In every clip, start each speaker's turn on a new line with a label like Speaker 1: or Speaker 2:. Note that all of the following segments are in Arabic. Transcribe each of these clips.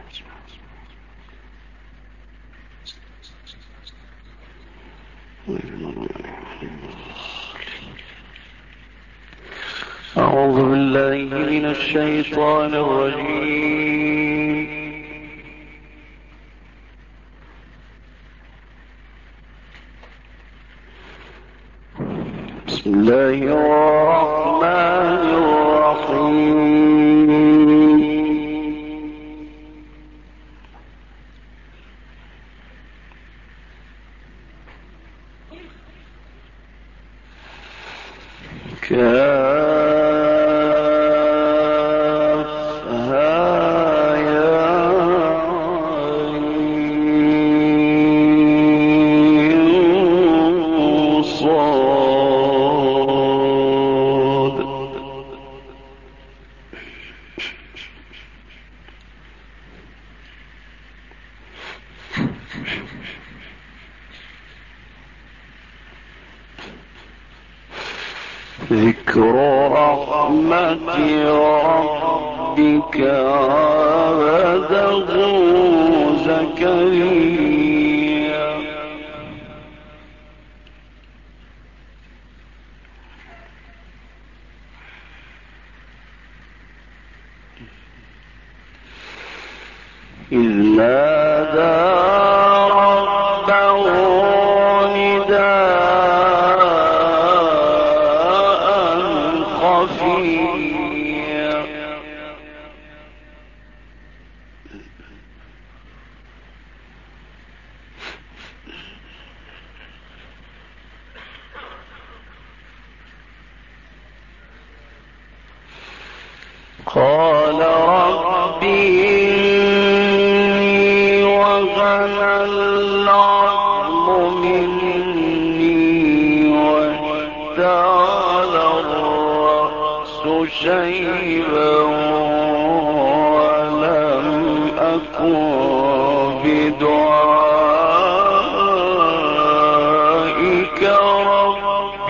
Speaker 1: أعوذ بالله من الشيطان الرجيم. بسم الله الرحمن الرحيم. ذكر رحمة ربك عبده زكريا. إذ نادى ربه نداء خفيا. قال رب إني وهن العظم مني واشتعل الرأس شيبا ولم أكن بدعائك رب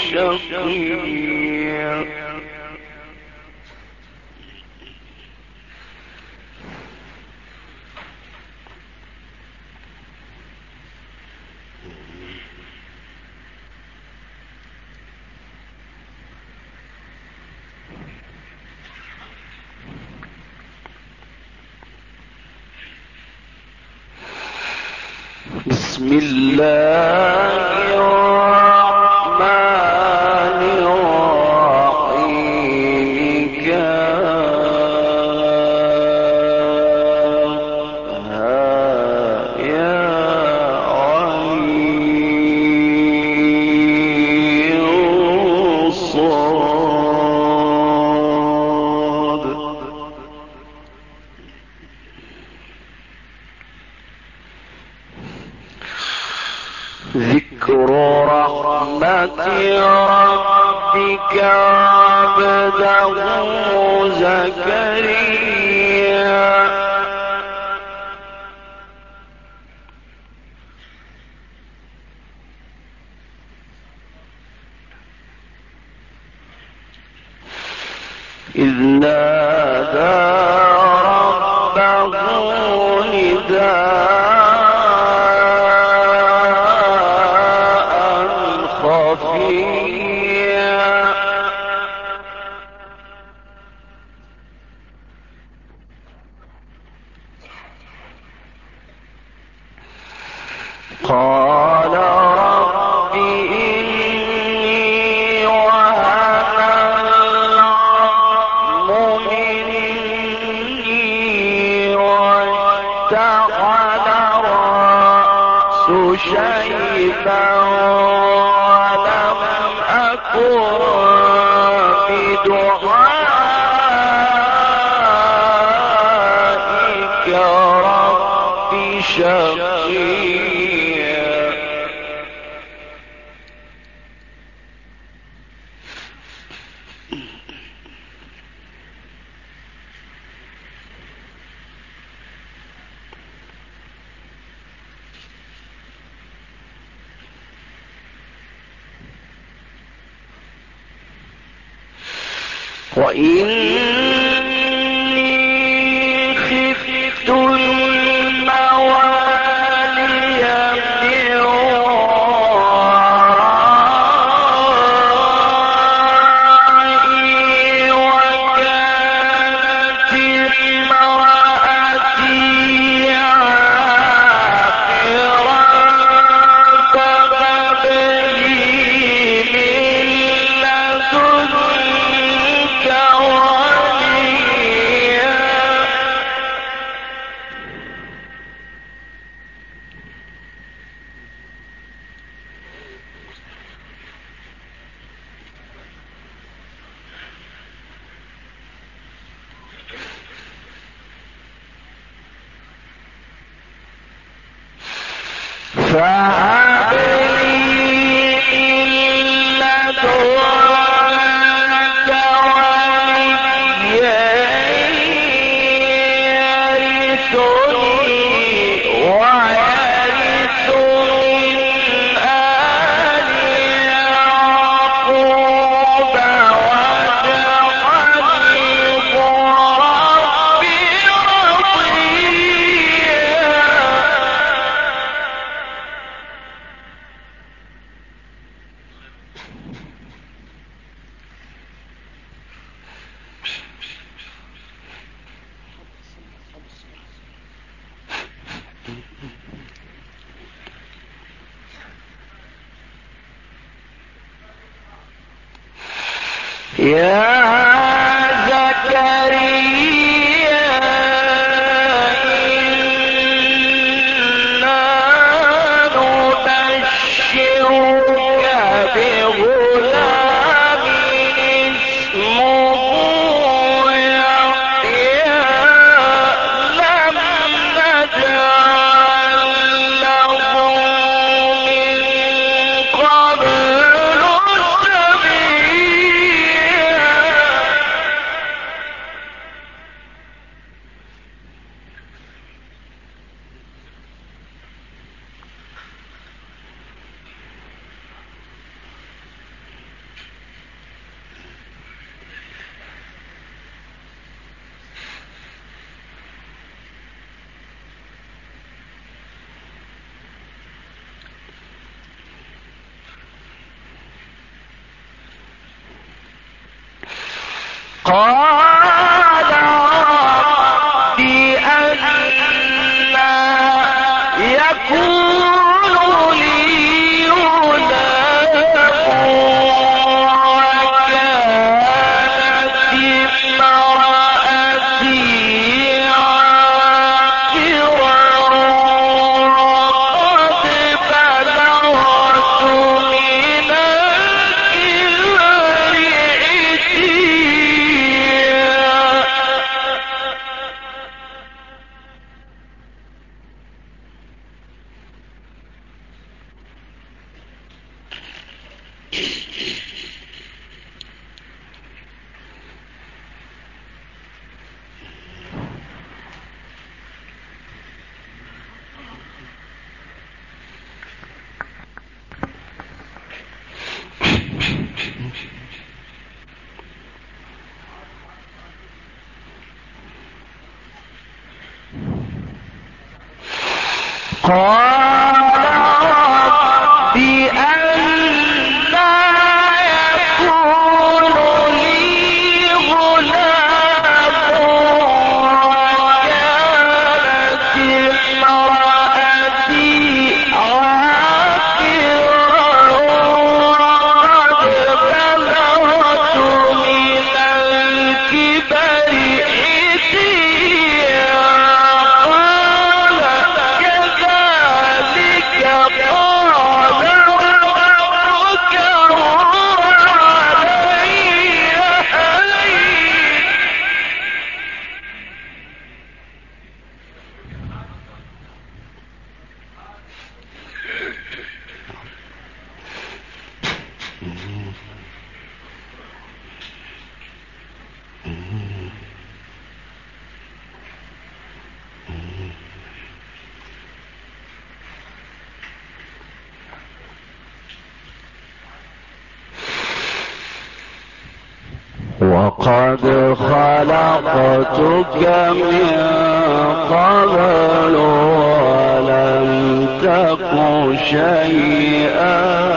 Speaker 1: شقيا. بسم الله الرحمن الرحيم. كافها يا عين صاد. ذكر رحمة ربك عبده زكريا. إذ نادى ربه نداء خفيا. قال رب إني وهن العظم مني واشتعل الرأس شيبا ولم أكن بدعائك رب شقيا. وإني خفت فهب لي من لدنك وليا يرثني ويرث من آل يعقوب واجعله ربي رضيا. يا زكريا إنا نبشرك بغلام اسمه يحيى لم نجعل له من قبل قال رب أنى يكون لي غلام وكانت امرأتي عاقرا وقد بلغت من الكبر قال رب أنى يكون لي غلام وكانت امرأتي عاقرا وقد بلغت من الكبر عتيا. قال كذلك قال ربك هو علي هين. وقد خلقتك من قبل ولم تك شيئا.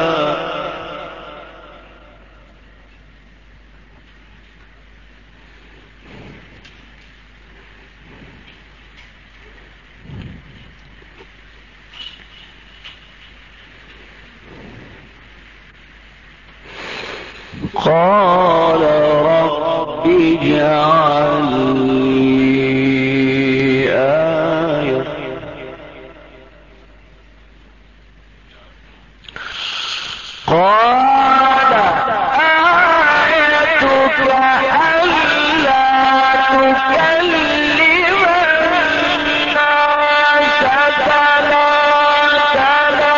Speaker 1: قال رب اجعل لي آية. قال آيتك ألا تكلم الناس ثلاث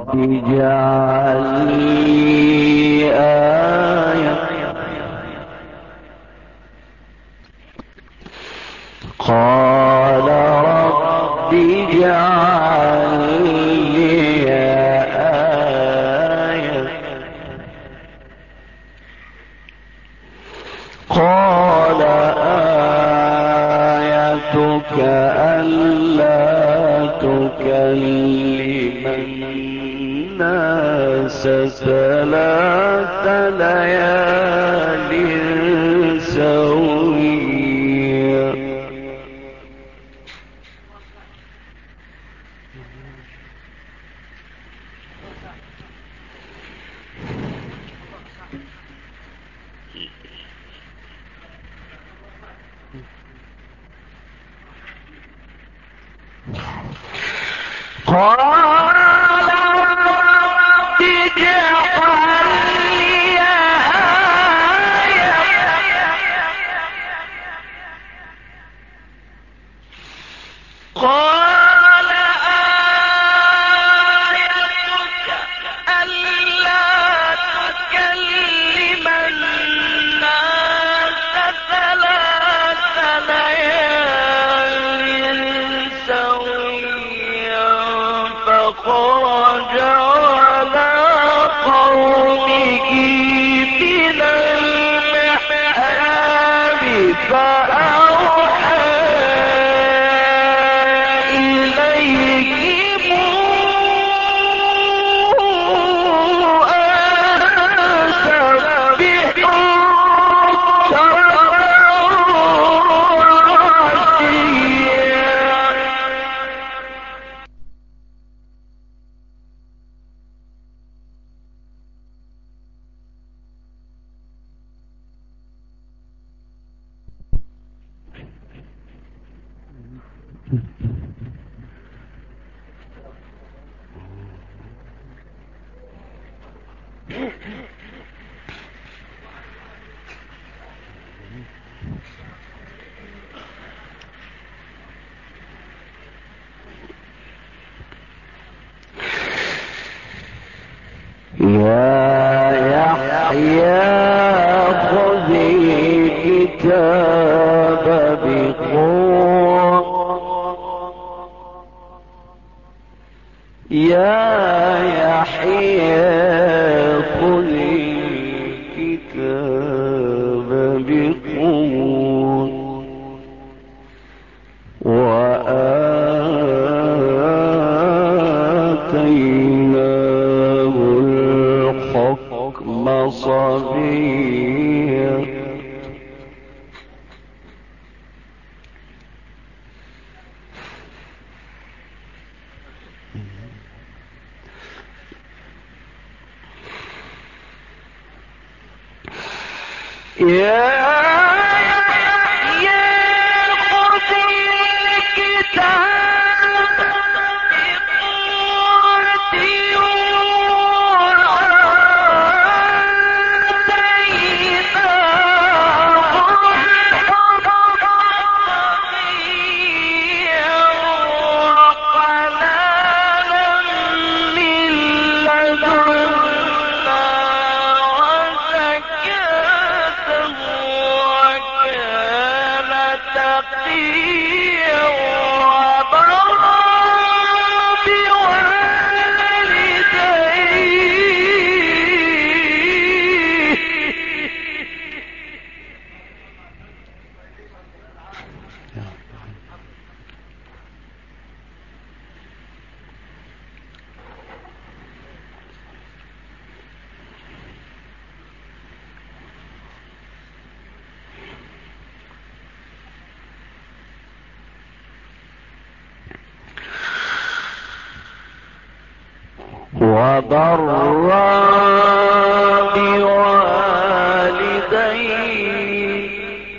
Speaker 1: اجعل لي آية. قال رب اجعل لي آية. قال آيتك ألا تكلم الناس 3 ليال سويا. قال رب اجعل لي آية. قال آيتك ألا تكلم الناس 3 ليال سويا. فخرج على قومه من المحراب فأوحى يا يحيى خذ الكتاب بقوة. يا يحيى خذ الكتاب بقوة وآتيناه الحكم صبيا. وبرا بوالديه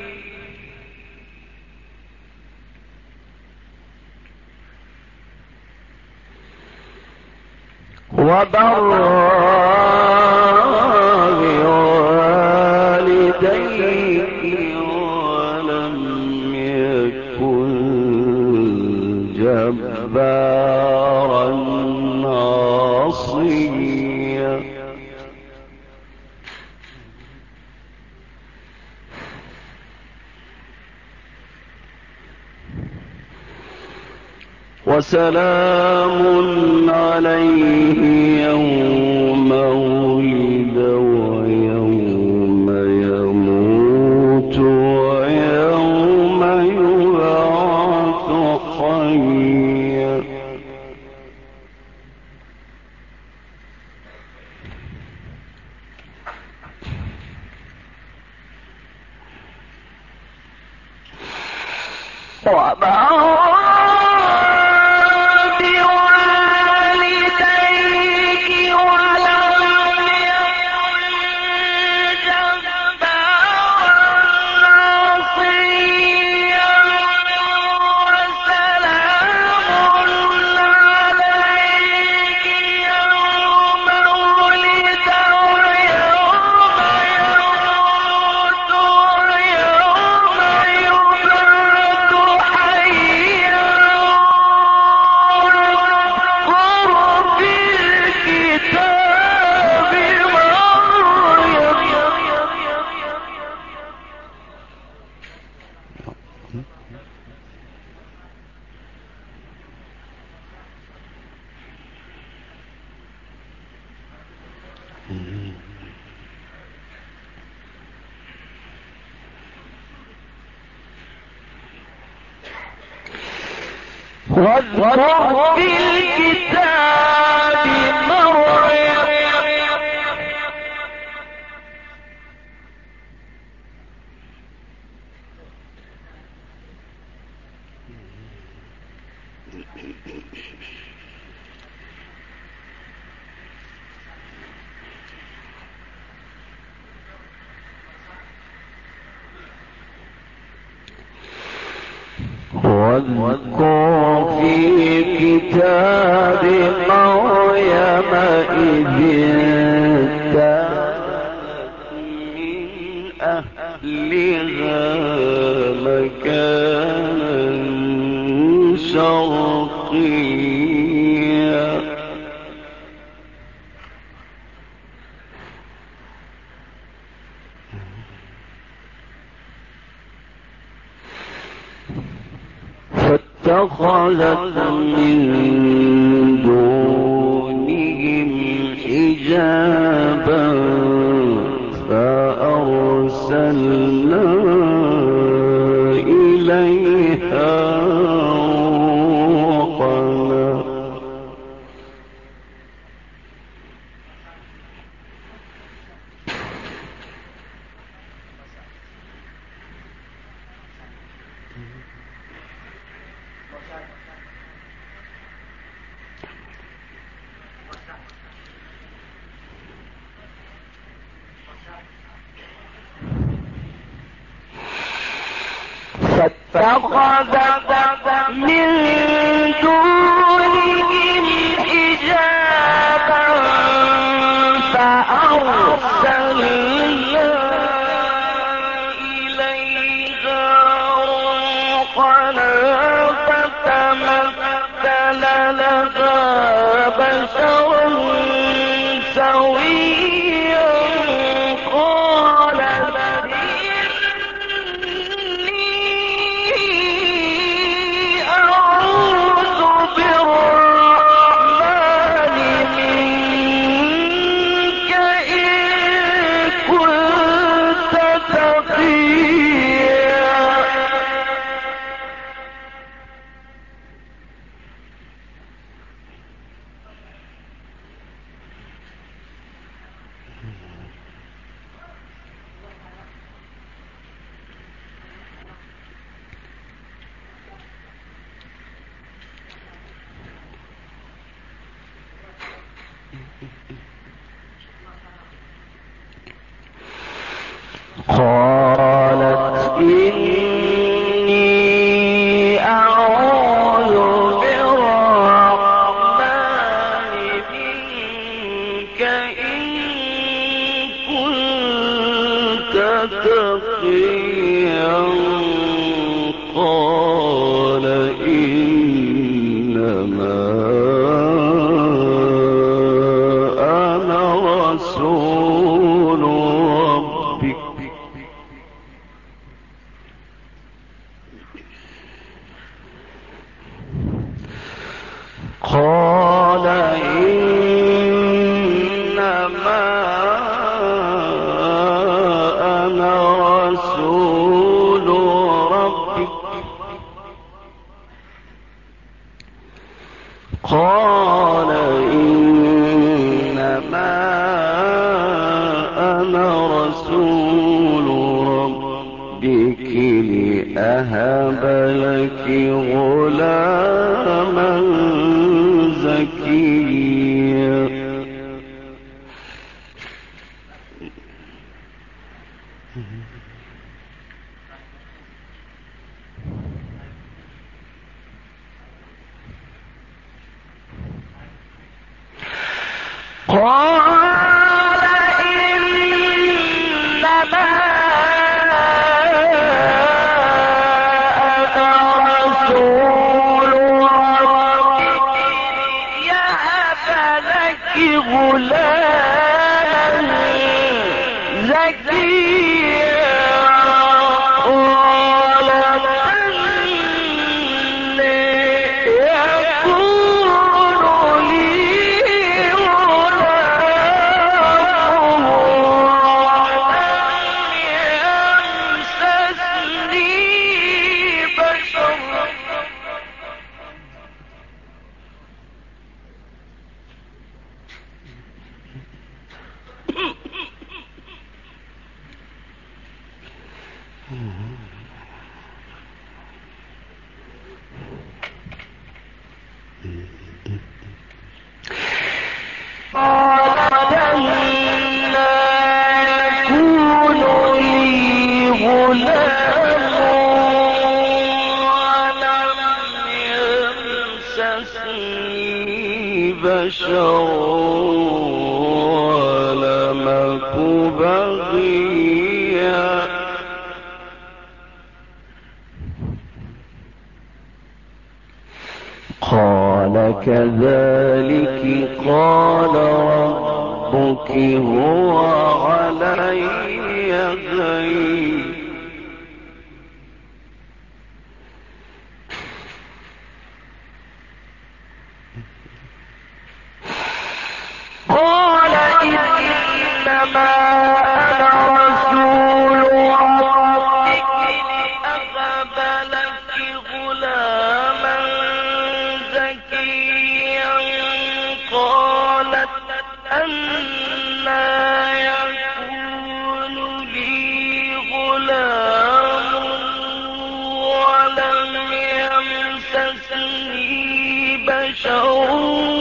Speaker 1: ولم يكن جبارا عاصيا. وسلام عليه يوم ولد ويوم يموت ويوم يبعث حيا. واذكر في الكتاب مريم واذكر في كتاب مريم إذ انتبذت من أهلها مكانا شرقيا فاتخذت من دونهم حجابا فأرسلنا إليها روحنا فاتخذت من دونهم حجابا فأرسلنا إليها روحنا فتمثل لها بشرا سويا قالت إني أعوذ بالرحمن منك إن كنت تقيا قال إنما أنا رسول ربك بشر ولم أك بغيا قال كذلك قال ربك هو علي هين قال إنما أنا رسول ربك لأهب لك غلاما زكيا قالت أنى يكون لي غلام ولم يمسسني بشر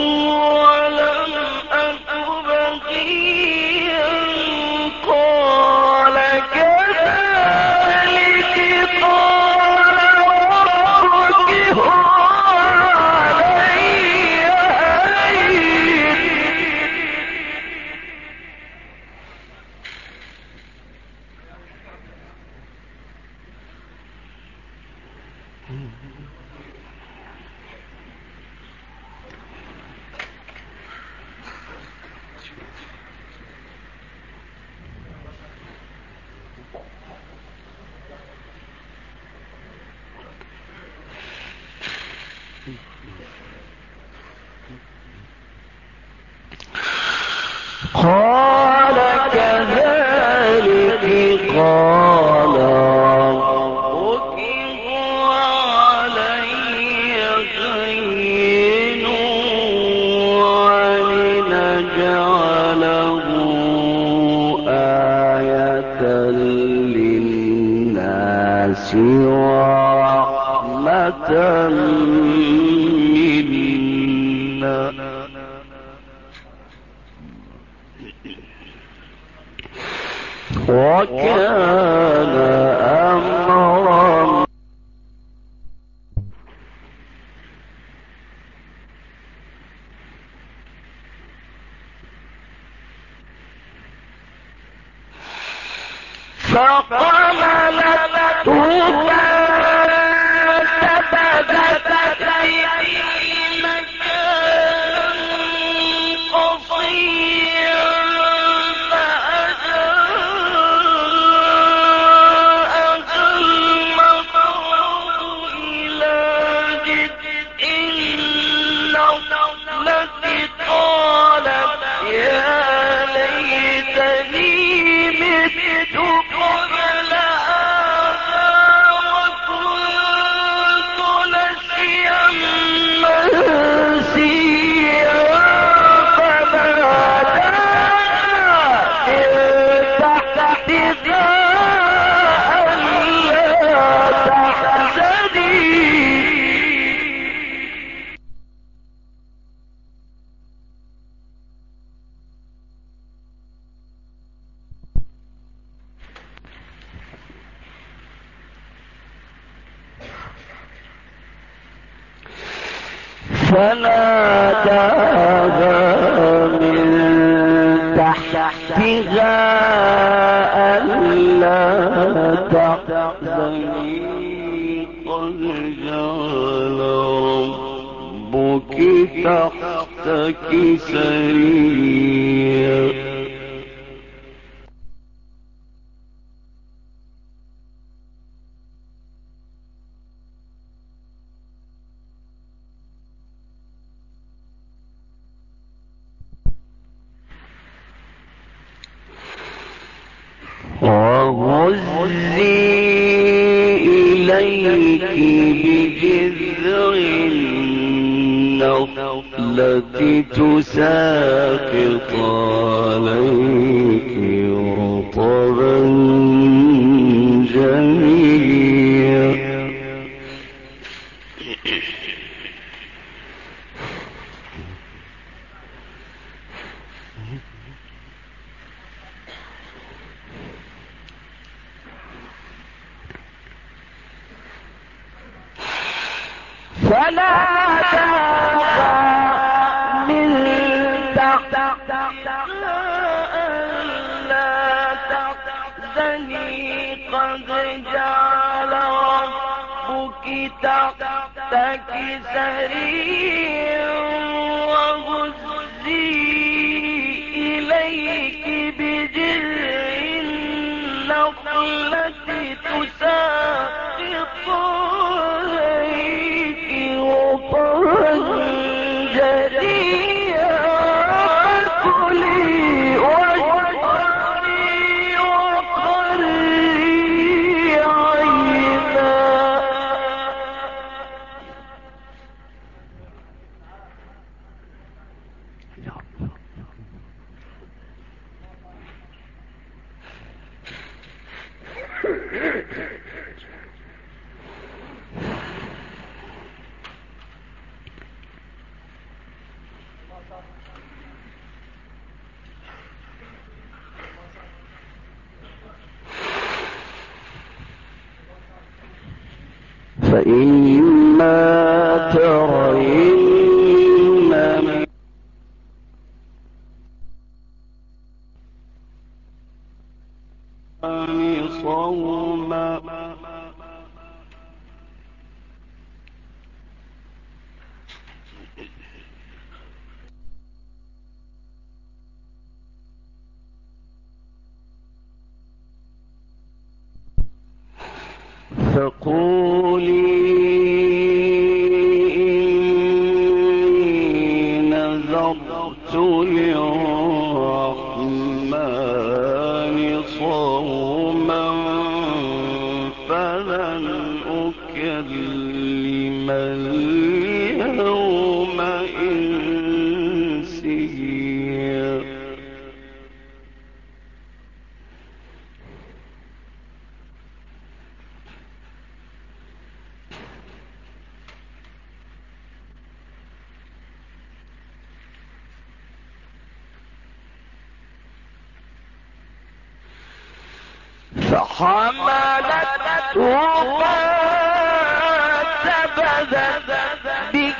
Speaker 1: قال كذلك قال ربك هو علي هين ولنجعله آية للناس ورحمة منا وكان أمرا فقملته فانتبذت في مكان قصير قبل هذا فناداها من تحتها ألا تحزني قد جعل ربك تحتك سريا وهزي إليك بجذع النخلة تساقط عليك رطبا جنيا فناداها من تحتها ألا تحزني قد جعل ربك تحتك سريا وهزي إليك بجذع النخلة تساقط فإما ترين من صوما فقولي إني نذرت للرحمن صوما فلن أكلم اليوم إنسيا فحملته فانتبذت به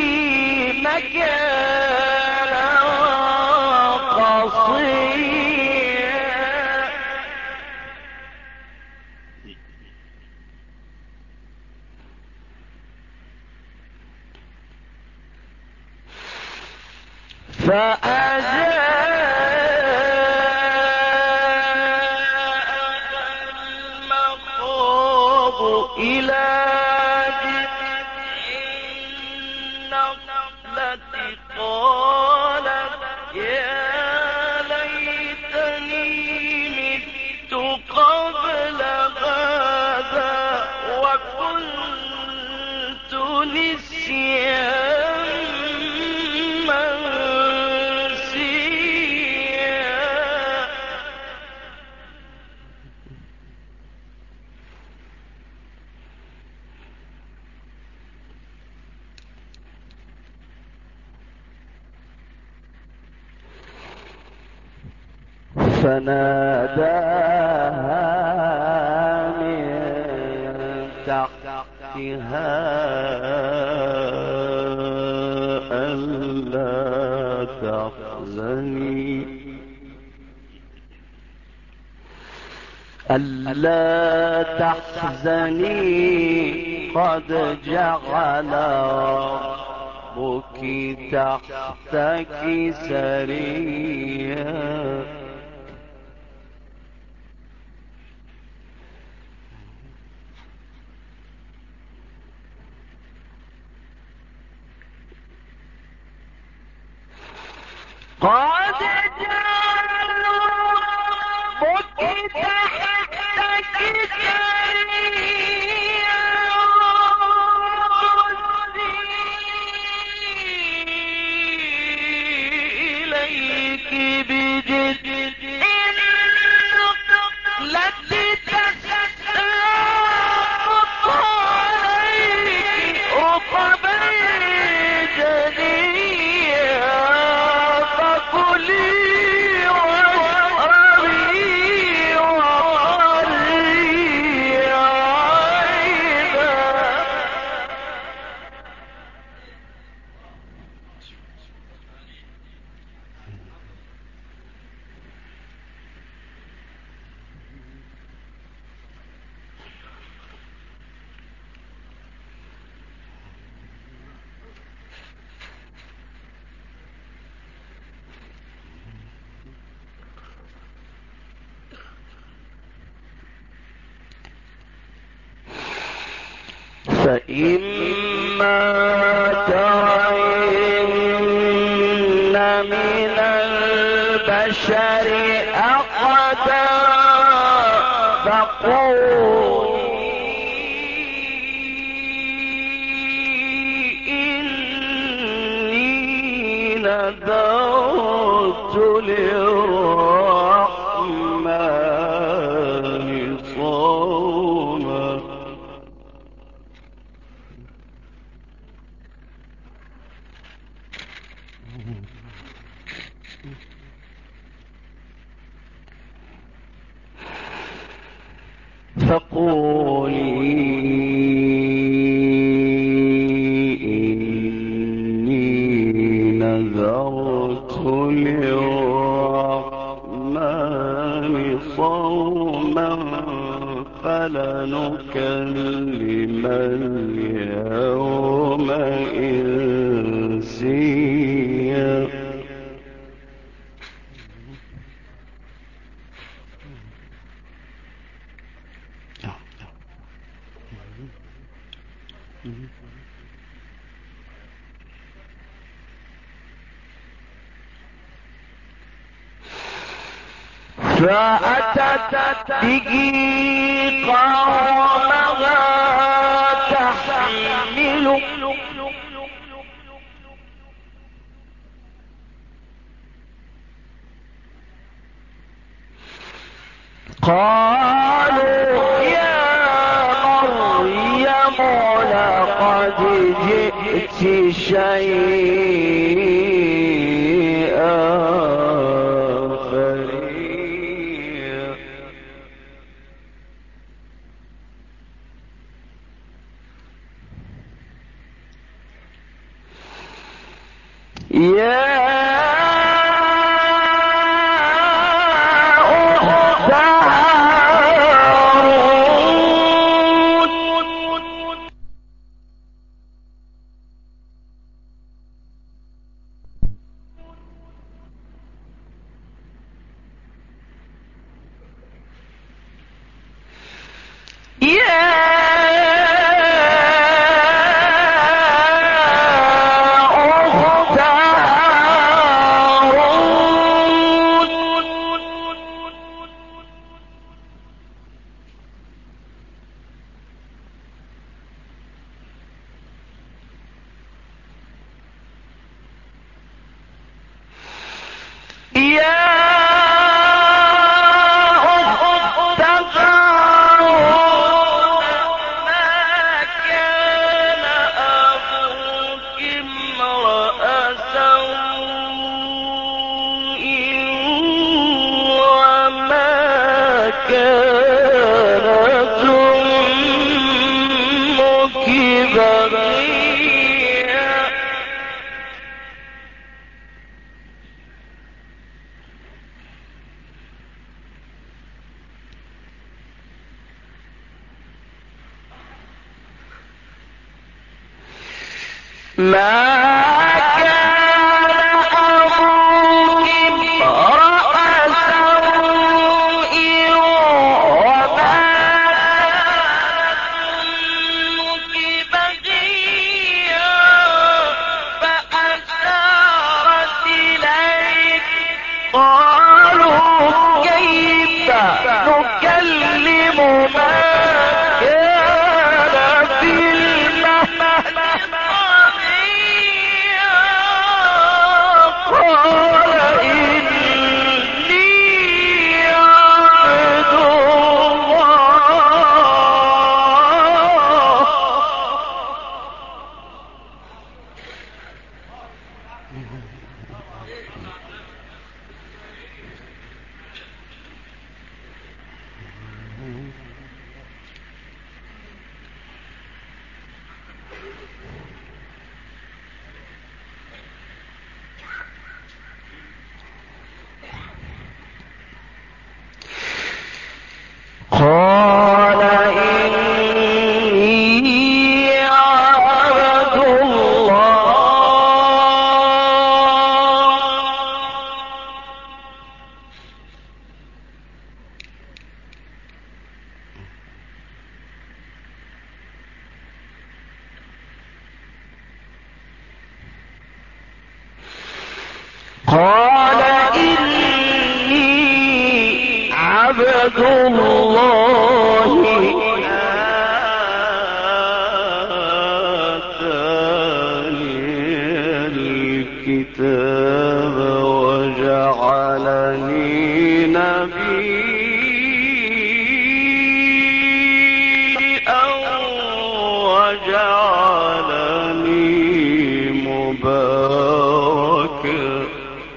Speaker 1: مكانا قصيا إلى جذع النخلة قالت يا ليتني مت قبل هذا وكنت نسيا منسيا فناداها من تحتها ألا تحزني قد جعل ربك تحتك سريا قد جعل ربك تحتك سريا إليك بجد التي تساقط عليك رطبا جنيا فكلي واشربي وقري عينا فإما ترين من البشر أحدا فقولي إني نذرت للرحمن صوما فقولي إني نذرت للرحمن صوما فلنكلم اليوم إنسيا فأتت به قومها تحمله قالوا يا مريم لقد جئت شيئا فريا يا أخت هارون ما كان أبوك امرأ سوء وما كانت أمك بغيا فأشارت إليه قالوا كيف نكلم من كان في المهد صبيا قال إني عبد الله. قال إني عبد الله آتاني الكتاب وجعلني نبيا وجعلني مباركا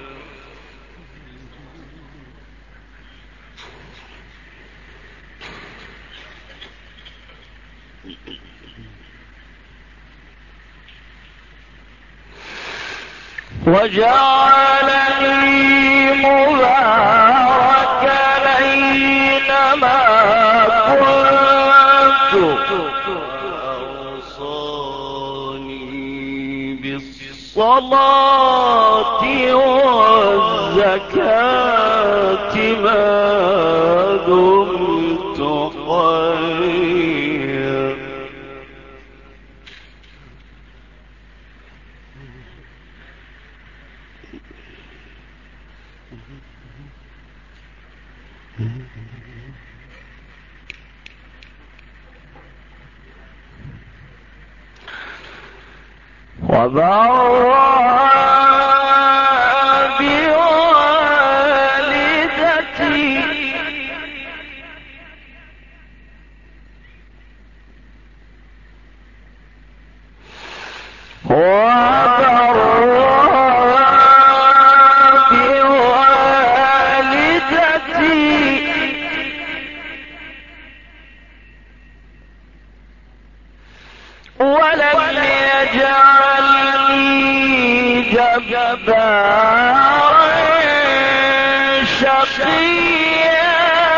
Speaker 1: أينما كنت وأوصاني بالصلاة والزكاة ما دمت حيا وبرا بوالدتي ولم يجعلني جبارا شقيا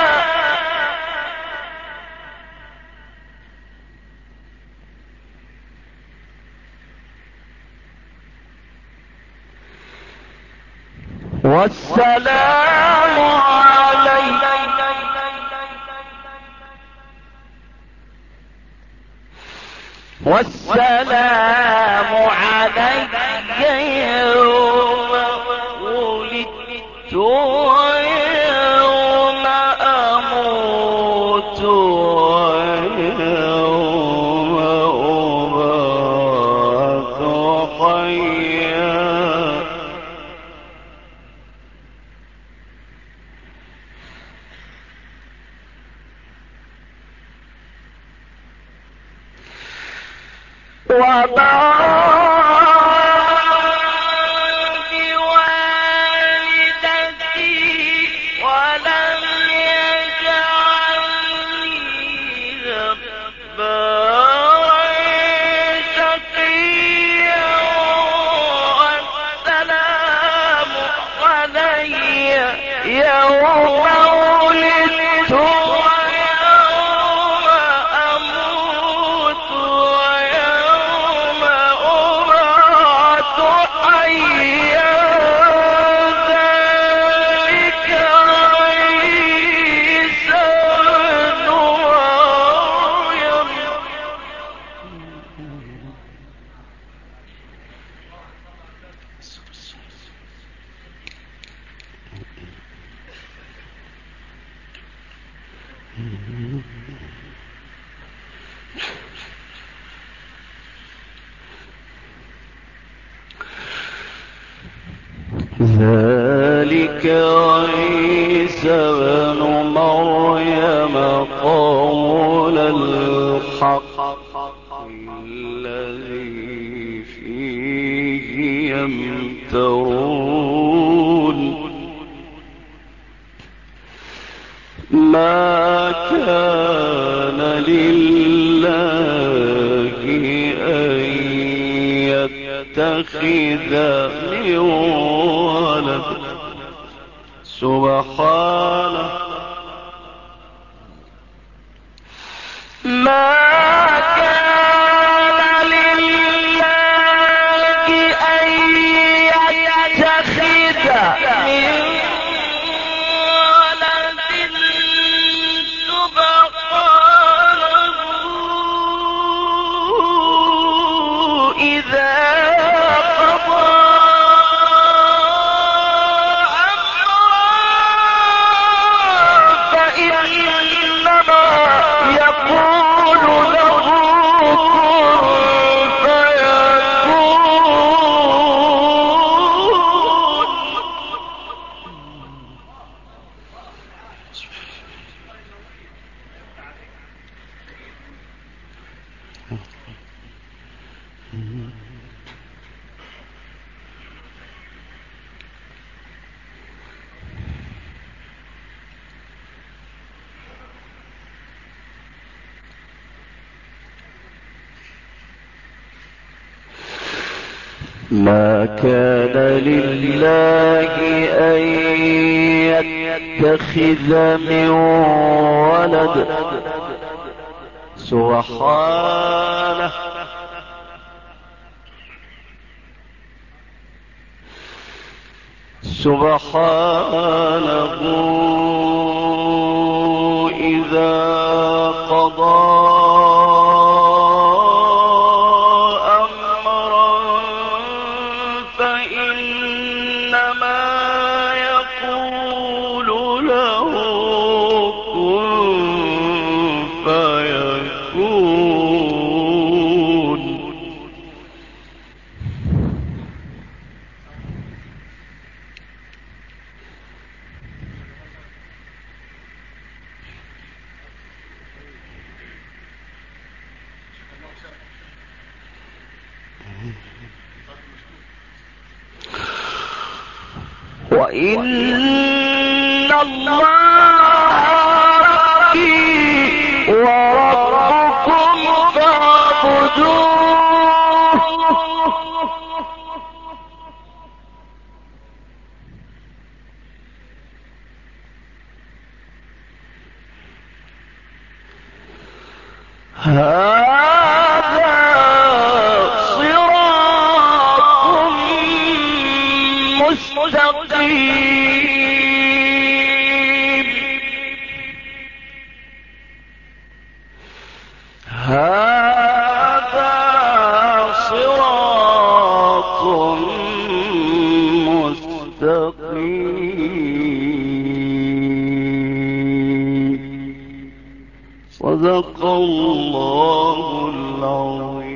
Speaker 1: والسلام علي يوم ولدت ويوم أموت ويوم أبعث حيا بوالدتي ولم يجعلني جبارا شقيا والسلام علي يوم ولدت ويوم أموت ويوم أبعث ذلك عيسى بن مريم قول الحق الذي فيه يمترون ما كان لله أن يتخذ من ولد سبحانه ما كان لله أن يتخذ من ولد سبحانه إذا قضى أمرا فإنما يقول له كن فيكون. ما كان لله أن يتخذ من ولد سبحانه إذا قضى أمرا فإنما يقول له كن فيكون. وإن الله ربي وربكم فاعبدوه هذا صراط مستقيم هذا صراط مستقيم. صدق الله العظيم.